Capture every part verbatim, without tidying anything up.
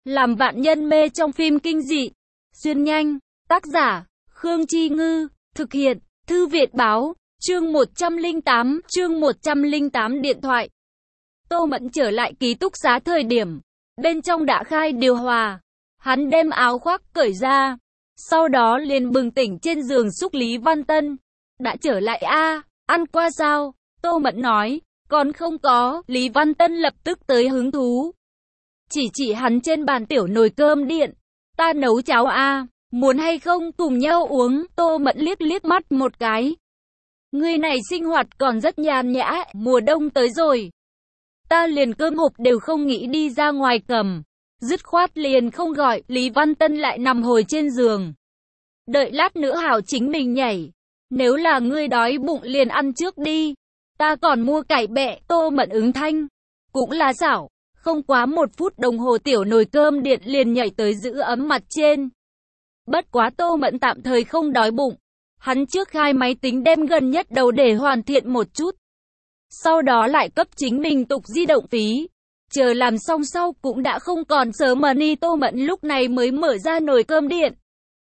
Làm vạn nhân mê trong phim kinh dị. Xuyên nhanh. Tác giả, Khương Chi Ngư. Thực hiện, Thư Viện Báo. Chương một trăm lẻ tám, chương một trăm lẻ tám điện thoại. Tô Mẫn trở lại ký túc xá thời điểm. Bên trong đã khai điều hòa. Hắn đem áo khoác cởi ra. Sau đó liền bừng tỉnh trên giường xúc Lý Văn Tân. Đã trở lại a à, ăn qua sao? Tô Mẫn nói. Còn không có. Lý Văn Tân lập tức tới hứng thú. Chỉ chỉ hắn trên bàn tiểu nồi cơm điện. Ta nấu cháo a à, muốn hay không cùng nhau uống? Tô Mẫn liếc liếc mắt một cái. Người này sinh hoạt còn rất nhàn nhã, mùa đông tới rồi. Ta liền cơm hộp đều không nghĩ đi ra ngoài cầm. Dứt khoát liền không gọi, Lý Văn Tân lại nằm hồi trên giường. Đợi lát nữa hảo chính mình nhảy. Nếu là ngươi đói bụng liền ăn trước đi. Ta còn mua cải bẹ. Tô Mẫn ứng thanh. Cũng là xảo. Không quá một phút đồng hồ tiểu nồi cơm điện liền nhảy tới giữ ấm mặt trên. Bất quá Tô Mẫn tạm thời không đói bụng. Hắn trước khai máy tính đem gần nhất đầu để hoàn thiện một chút. Sau đó lại cấp chính mình tục di động phí. Chờ làm xong sau cũng đã không còn sớm mà ni. Tô Mẫn lúc này mới mở ra nồi cơm điện.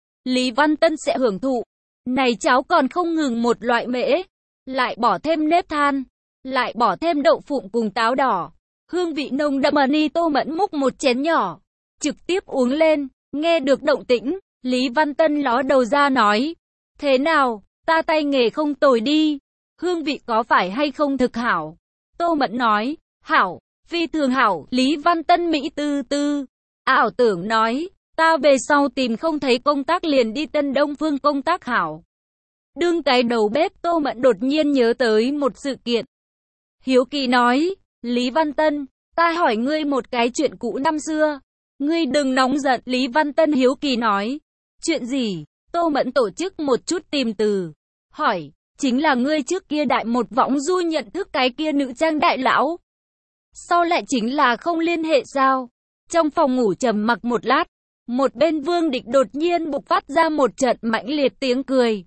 Lý Văn Tân sẽ hưởng thụ. Này cháo còn không ngừng một loại mễ. Lại bỏ thêm nếp than. Lại bỏ thêm đậu phụng cùng táo đỏ. Hương vị nồng đậm mà ni. Tô Mẫn múc một chén nhỏ. Trực tiếp uống lên. Nghe được động tĩnh. Lý Văn Tân ló đầu ra nói. Thế nào, ta tay nghề không tồi đi. Hương vị có phải hay không thực hảo? Tô Mẫn nói. Hảo, phi thường hảo. Lý Văn Tân Mỹ tư tư. Ảo tưởng nói. Ta về sau tìm không thấy công tác liền đi Tân Đông Phương công tác hảo. Đương cái đầu bếp. Tô Mẫn đột nhiên nhớ tới một sự kiện. Hiếu kỳ nói. Lý Văn Tân, ta hỏi ngươi một cái chuyện cũ năm xưa. Ngươi đừng nóng giận. Lý Văn Tân hiếu kỳ nói. Chuyện gì? Tô Mẫn tổ chức một chút tìm từ. Hỏi, chính là ngươi trước kia đại một võng du nhận thức cái kia nữ trang đại lão. Sau lại chính là không liên hệ sao? Trong phòng ngủ trầm mặc một lát. Một bên Vương Địch đột nhiên bộc phát ra một trận mãnh liệt tiếng cười.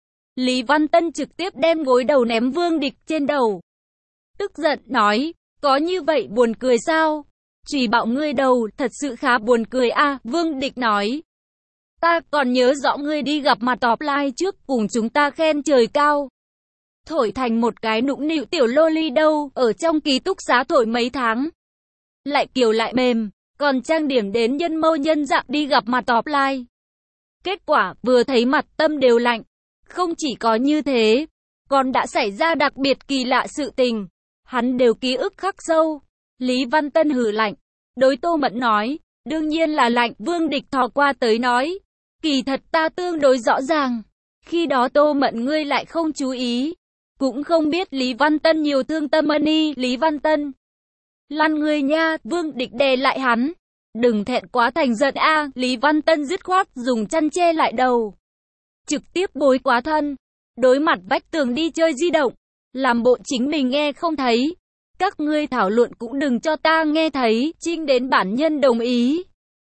Lý Văn Tân trực tiếp đem gối đầu ném Vương Địch trên đầu. Tức giận nói, có như vậy buồn cười sao? Chỉ bảo ngươi đầu, thật sự khá buồn cười a. À, Vương Địch nói. Ta còn nhớ rõ ngươi đi gặp mặt offline trước cùng chúng ta khen trời cao. Thổi thành một cái nũng nịu tiểu loli đâu, ở trong ký túc xá thổi mấy tháng. Lại kiều lại mềm, còn trang điểm đến nhân mâu nhân dạng đi gặp mặt offline. Kết quả, vừa thấy mặt tâm đều lạnh. Không chỉ có như thế, còn đã xảy ra đặc biệt kỳ lạ sự tình. Hắn đều ký ức khắc sâu. Lý Văn Tân hừ lạnh. Đối Tô Mẫn nói, đương nhiên là lạnh. Vương Địch thò qua tới nói. Kỳ thật ta tương đối rõ ràng. Khi đó Tô Mẫn ngươi lại không chú ý. Cũng không biết Lý Văn Tân nhiều thương tâm ân. Lý Văn Tân. Lăn người nha. Vương Địch đè lại hắn. Đừng thẹn quá thành giận a. À. Lý Văn Tân dứt khoát dùng chăn che lại đầu. Trực tiếp bối quá thân. Đối mặt vách tường đi chơi di động. Làm bộ chính mình nghe không thấy. Các ngươi thảo luận cũng đừng cho ta nghe thấy. Trinh đến bản nhân đồng ý.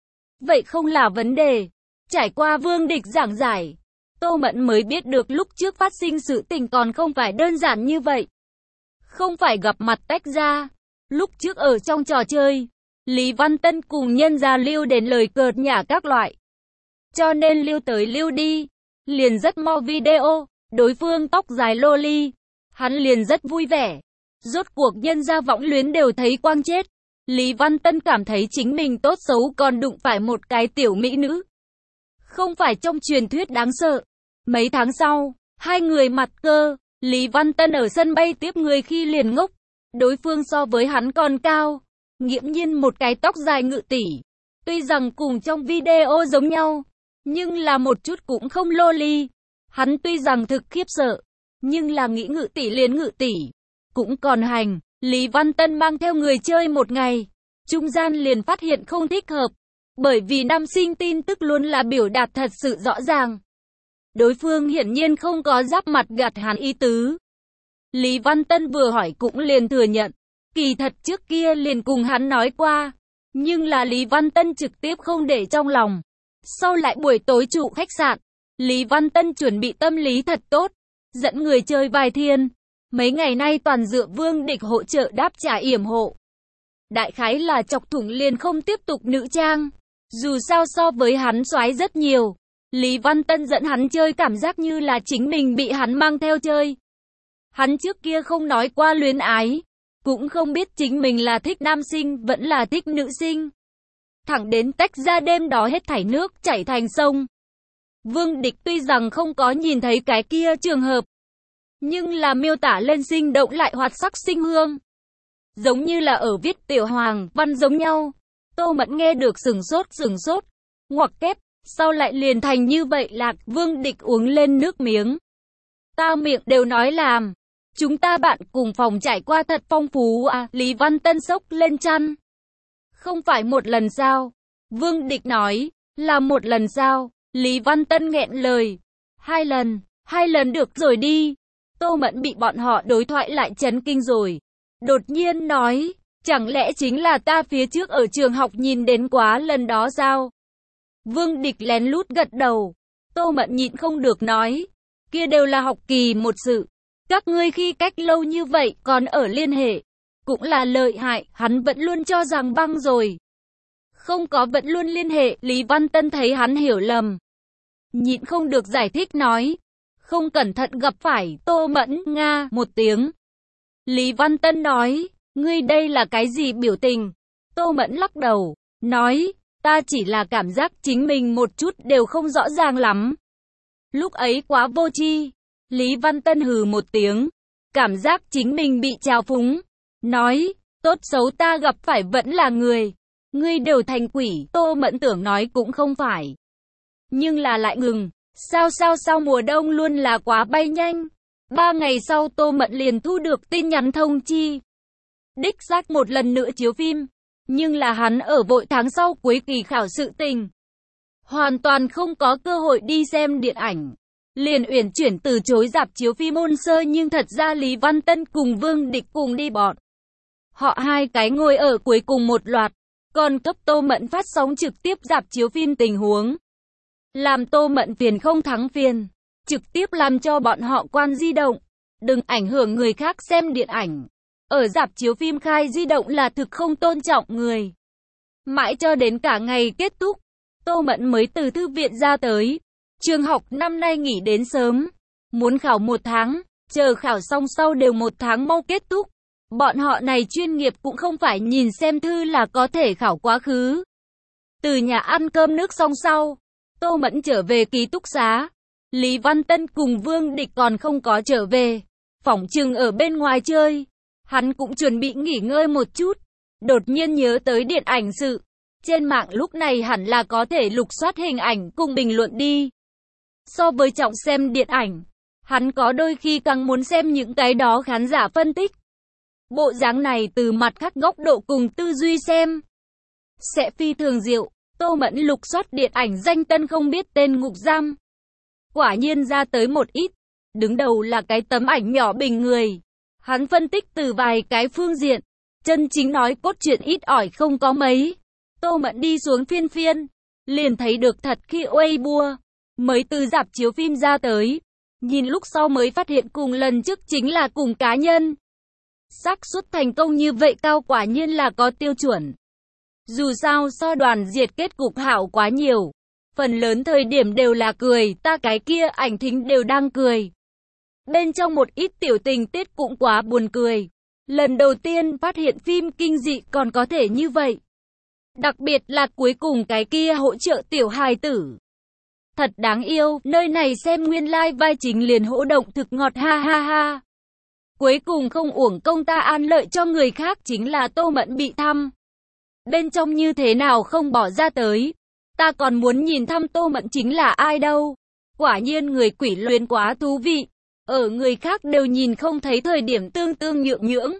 Vậy không là vấn đề. Trải qua Vương Địch giảng giải. Tô Mẫn mới biết được lúc trước phát sinh sự tình còn không phải đơn giản như vậy. Không phải gặp mặt tách ra. Lúc trước ở trong trò chơi. Lý Văn Tân cùng nhân gia lưu đến lời cợt nhả các loại. Cho nên lưu tới lưu đi. Liền rất mo video. Đối phương tóc dài loli. Hắn liền rất vui vẻ. Rốt cuộc nhân gia võng luyến đều thấy quang chết. Lý Văn Tân cảm thấy chính mình tốt xấu còn đụng phải một cái tiểu mỹ nữ. Không phải trong truyền thuyết đáng sợ. Mấy tháng sau, hai người mặt cơ. Lý Văn Tân ở sân bay tiếp người khi liền ngốc. Đối phương so với hắn còn cao. Nghiễm nhiên một cái tóc dài ngự tỷ. Tuy rằng cùng trong video giống nhau. Nhưng là một chút cũng không loli. Hắn tuy rằng thực khiếp sợ. Nhưng là nghĩ ngự tỷ liền ngự tỷ. Cũng còn hành. Lý Văn Tân mang theo người chơi một ngày. Trung gian liền phát hiện không thích hợp. Bởi vì nam sinh tin tức luôn là biểu đạt thật sự rõ ràng. Đối phương hiển nhiên không có giáp mặt gạt hắn ý tứ. Lý Văn Tân vừa hỏi cũng liền thừa nhận. Kỳ thật trước kia liền cùng hắn nói qua. Nhưng là Lý Văn Tân trực tiếp không để trong lòng. Sau lại buổi tối trụ khách sạn. Lý Văn Tân chuẩn bị tâm lý thật tốt. Dẫn người chơi vài thiên. Mấy ngày nay toàn dựa Vương Địch hỗ trợ đáp trả yểm hộ. Đại khái là chọc thủng liền không tiếp tục nữ trang. Dù sao so với hắn soái rất nhiều, Lý Văn Tân dẫn hắn chơi cảm giác như là chính mình bị hắn mang theo chơi. Hắn trước kia không nói qua luyến ái, cũng không biết chính mình là thích nam sinh vẫn là thích nữ sinh. Thẳng đến tách ra đêm đó hết thảy nước chảy thành sông. Vương Địch tuy rằng không có nhìn thấy cái kia trường hợp, nhưng là miêu tả lên sinh động lại hoạt sắc sinh hương. Giống như là ở viết tiểu hoàng văn giống nhau. Tô Mẫn nghe được sừng sốt sừng sốt, ngoặc kép, sau lại liền thành như vậy lạc. Vương Địch uống lên nước miếng. Ta miệng đều nói làm. Chúng ta bạn cùng phòng trải qua thật phong phú à. Lý Văn Tân sốc lên chăn. Không phải một lần sao? Vương Địch nói, là một lần sao? Lý Văn Tân nghẹn lời. Hai lần, hai lần được rồi đi. Tô Mẫn bị bọn họ đối thoại lại chấn kinh rồi. Đột nhiên nói, chẳng lẽ chính là ta phía trước ở trường học nhìn đến quá lần đó sao? Vương Địch lén lút gật đầu. Tô Mẫn nhịn không được nói, kia đều là học kỳ một sự. Các ngươi khi cách lâu như vậy còn ở liên hệ. Cũng là lợi hại, hắn vẫn luôn cho rằng băng rồi. Không có vẫn luôn liên hệ, Lý Văn Tân thấy hắn hiểu lầm. Nhịn không được giải thích nói, không cẩn thận gặp phải, Tô Mẫn, nga, một tiếng. Lý Văn Tân nói, ngươi đây là cái gì biểu tình? Tô Mẫn lắc đầu, nói, ta chỉ là cảm giác chính mình một chút đều không rõ ràng lắm. Lúc ấy quá vô tri. Lý Văn Tân hừ một tiếng, cảm giác chính mình bị trào phúng. Nói, tốt xấu ta gặp phải vẫn là người. Ngươi đều thành quỷ, Tô Mẫn tưởng nói cũng không phải. Nhưng là lại ngừng, sao sao sao mùa đông luôn là quá bay nhanh. Ba ngày sau Tô Mẫn liền thu được tin nhắn thông chi. Đích xác một lần nữa chiếu phim, nhưng là hắn ở vội tháng sau cuối kỳ khảo sự tình. Hoàn toàn không có cơ hội đi xem điện ảnh. Liền uyển chuyển từ chối rạp chiếu phim môn sơ nhưng thật ra Lý Văn Tân cùng Vương Địch cùng đi bọn. Họ hai cái ngồi ở cuối cùng một loạt, còn cấp Tô Mẫn phát sóng trực tiếp rạp chiếu phim tình huống. Làm Tô Mẫn phiền không thắng phiền, trực tiếp làm cho bọn họ quan di động, đừng ảnh hưởng người khác xem điện ảnh. Ở rạp chiếu phim khai di động là thực không tôn trọng người. Mãi cho đến cả ngày kết thúc, Tô Mẫn mới từ thư viện ra tới. Trường học năm nay nghỉ đến sớm, muốn khảo một tháng, chờ khảo xong sau đều một tháng mau kết thúc. Bọn họ này chuyên nghiệp cũng không phải nhìn xem thư là có thể khảo quá khứ. Từ nhà ăn cơm nước xong sau, Tô Mẫn trở về ký túc xá. Lý Văn Tân cùng Vương Địch còn không có trở về, phỏng chừng ở bên ngoài chơi. Hắn cũng chuẩn bị nghỉ ngơi một chút, đột nhiên nhớ tới điện ảnh sự. Trên mạng lúc này hẳn là có thể lục soát hình ảnh cùng bình luận đi. So với trọng xem điện ảnh, hắn có đôi khi càng muốn xem những cái đó khán giả phân tích. Bộ dáng này từ mặt khác góc độ cùng tư duy xem sẽ phi thường diệu. Tô Mẫn lục soát điện ảnh danh tân không biết tên ngục giam. Quả nhiên ra tới một ít. Đứng đầu là cái tấm ảnh nhỏ bình người. Hắn phân tích từ vài cái phương diện. Chân chính nói cốt truyện ít ỏi không có mấy. Tô Mẫn đi xuống phiên phiên, liền thấy được thật khi Weibo. Mới từ rạp chiếu phim ra tới. Nhìn lúc sau mới phát hiện cùng lần trước chính là cùng cá nhân. Xác suất thành công như vậy cao quả nhiên là có tiêu chuẩn. Dù sao so đoàn diệt kết cục hảo quá nhiều. Phần lớn thời điểm đều là cười, ta cái kia ảnh thính đều đang cười. Bên trong một ít tiểu tình tiết cũng quá buồn cười. Lần đầu tiên phát hiện phim kinh dị còn có thể như vậy. Đặc biệt là cuối cùng cái kia hỗ trợ tiểu hài tử. Thật đáng yêu, nơi này xem nguyên lai like vai chính liền hỗ động thực ngọt ha ha ha. Cuối cùng không uổng công ta an lợi cho người khác chính là Tô Mẫn bị thăm. Bên trong như thế nào không bỏ ra tới. Ta còn muốn nhìn thăm Tô Mẫn chính là ai đâu. Quả nhiên người quỷ luyến quá thú vị. Ở người khác đều nhìn không thấy thời điểm tương tương nhượng nhưỡng.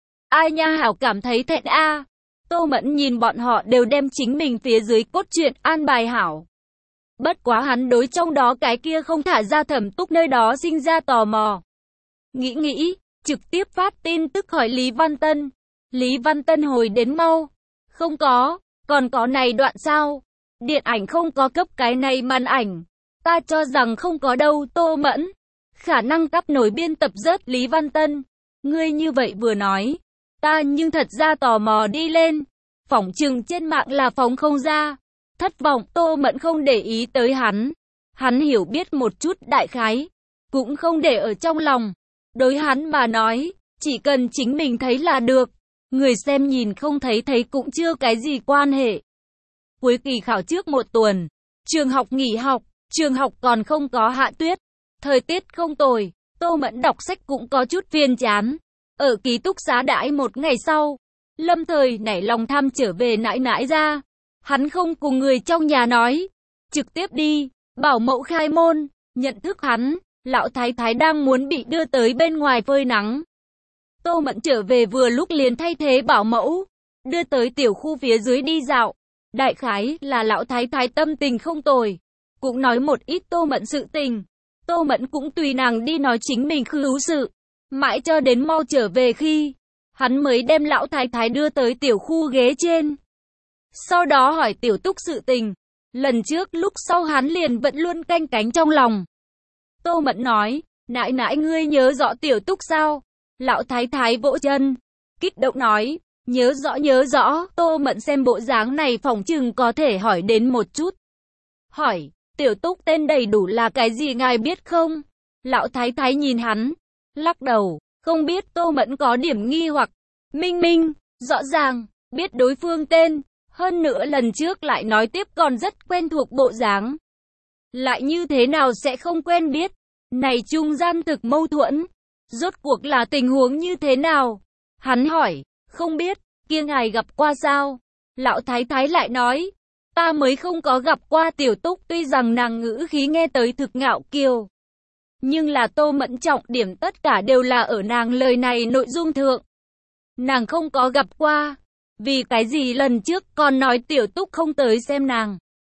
Ai nha hảo cảm thấy thẹn a. À. Tô Mẫn nhìn bọn họ đều đem chính mình phía dưới cốt truyện an bài hảo. Bất quá hắn đối trong đó cái kia không thả ra Thẩm Túc nơi đó sinh ra tò mò. Nghĩ nghĩ, trực tiếp phát tin tức hỏi Lý Văn Tân. Lý Văn Tân hồi đến mau. Không có, còn có này đoạn sao? Điện ảnh không có cấp cái này màn ảnh. Ta cho rằng không có đâu Tô Mẫn. Khả năng cắp nổi biên tập rớt Lý Văn Tân. Ngươi như vậy vừa nói. Ta nhưng thật ra tò mò đi lên. Phỏng chừng trên mạng là phóng không ra. Thất vọng, Tô Mẫn không để ý tới hắn. Hắn hiểu biết một chút đại khái, cũng không để ở trong lòng. Đối hắn mà nói, chỉ cần chính mình thấy là được. Người xem nhìn không thấy thấy cũng chưa cái gì quan hệ. Cuối kỳ khảo trước một tuần, trường học nghỉ học, trường học còn không có hạ tuyết. Thời tiết không tồi, Tô Mẫn đọc sách cũng có chút phiền chán. Ở ký túc xá đãi một ngày sau, lâm thời nảy lòng tham trở về nãi nãi ra. Hắn không cùng người trong nhà nói, trực tiếp đi, bảo mẫu khai môn, nhận thức hắn, lão thái thái đang muốn bị đưa tới bên ngoài phơi nắng. Tô Mẫn trở về vừa lúc liền thay thế bảo mẫu, đưa tới tiểu khu phía dưới đi dạo. Đại khái là lão thái thái tâm tình không tồi, cũng nói một ít Tô Mẫn sự tình. Tô Mẫn cũng tùy nàng đi nói chính mình khứu sự, mãi cho đến mau trở về khi hắn mới đem lão thái thái đưa tới tiểu khu ghế trên. Sau đó hỏi tiểu túc sự tình, lần trước lúc sau hắn liền vẫn luôn canh cánh trong lòng. Tô Mẫn nói, nãi nãi ngươi nhớ rõ tiểu túc sao? Lão thái thái vỗ chân, kích động nói, nhớ rõ nhớ rõ. Tô Mẫn xem bộ dáng này phỏng chừng có thể hỏi đến một chút. Hỏi, tiểu túc tên đầy đủ là cái gì ngài biết không? Lão thái thái nhìn hắn, lắc đầu, không biết. Tô Mẫn có điểm nghi hoặc. Minh Minh, rõ ràng, biết đối phương tên, hơn nữa lần trước lại nói tiếp còn rất quen thuộc bộ dáng. Lại như thế nào sẽ không quen biết? Này trung gian thực mâu thuẫn. Rốt cuộc là tình huống như thế nào? Hắn hỏi, không biết, kia ngài gặp qua sao? Lão thái thái lại nói, ta mới không có gặp qua tiểu túc. Tuy rằng nàng ngữ khí nghe tới thực ngạo kiều, nhưng là Tô Mẫn trọng điểm tất cả đều là ở nàng lời này nội dung thượng. Nàng không có gặp qua, vì cái gì lần trước còn nói tiểu túc không tới xem nàng.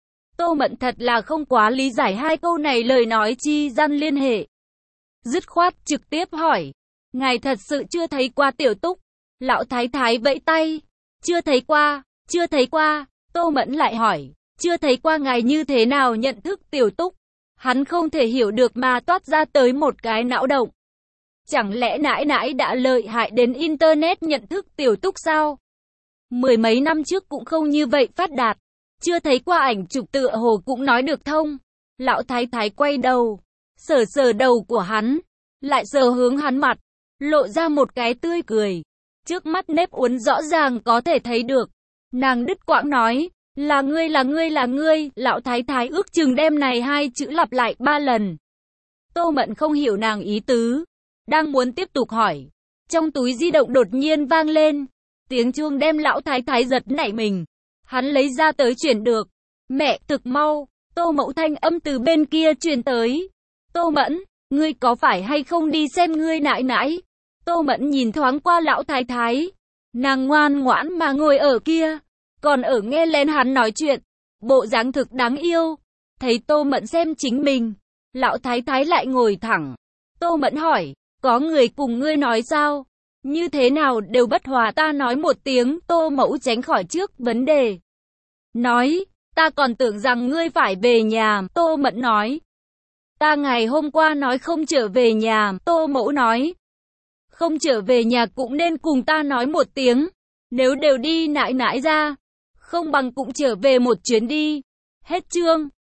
Tô Mẫn thật là không quá lý giải hai câu này lời nói chi gian liên hệ. Dứt khoát trực tiếp hỏi, ngài thật sự chưa thấy qua tiểu túc? Lão thái thái vẫy tay, chưa thấy qua, chưa thấy qua. Tô Mẫn lại hỏi, chưa thấy qua ngài như thế nào nhận thức tiểu túc? Hắn không thể hiểu được mà toát ra tới một cái não động. Chẳng lẽ nãi nãi đã lợi hại đến internet nhận thức tiểu túc sao? Mười mấy năm trước cũng không như vậy phát đạt. Chưa thấy qua ảnh chụp tựa hồ cũng nói được thông. Lão thái thái quay đầu, sờ sờ đầu của hắn, lại sờ hướng hắn mặt, lộ ra một cái tươi cười. Trước mắt nếp uốn rõ ràng có thể thấy được. Nàng đứt quãng nói, là ngươi là ngươi là ngươi. Lão thái thái ước chừng đem này hai chữ lặp lại ba lần. Tô Mẫn không hiểu nàng ý tứ, đang muốn tiếp tục hỏi, trong túi di động đột nhiên vang lên. Tiếng chuông đem lão thái thái giật nảy mình. Hắn lấy ra tới chuyển được. Mẹ, thực mau. Tô Mẫu thanh âm từ bên kia truyền tới. Tô Mẫn, ngươi có phải hay không đi xem ngươi nãi nãi? Tô Mẫn nhìn thoáng qua lão thái thái. Nàng ngoan ngoãn mà ngồi ở kia, còn ở nghe lên hắn nói chuyện. Bộ dáng thực đáng yêu. Thấy Tô Mẫn xem chính mình, lão thái thái lại ngồi thẳng. Tô Mẫn hỏi, có người cùng ngươi nói sao? Như thế nào đều bất hòa ta nói một tiếng. Tô Mẫu tránh khỏi trước vấn đề. Nói, ta còn tưởng rằng ngươi phải về nhà. Tô Mẫn nói, ta ngày hôm qua nói không trở về nhà. Tô Mẫu nói, không trở về nhà cũng nên cùng ta nói một tiếng. Nếu đều đi nãi nãi ra, không bằng cũng trở về một chuyến đi. Hết chương.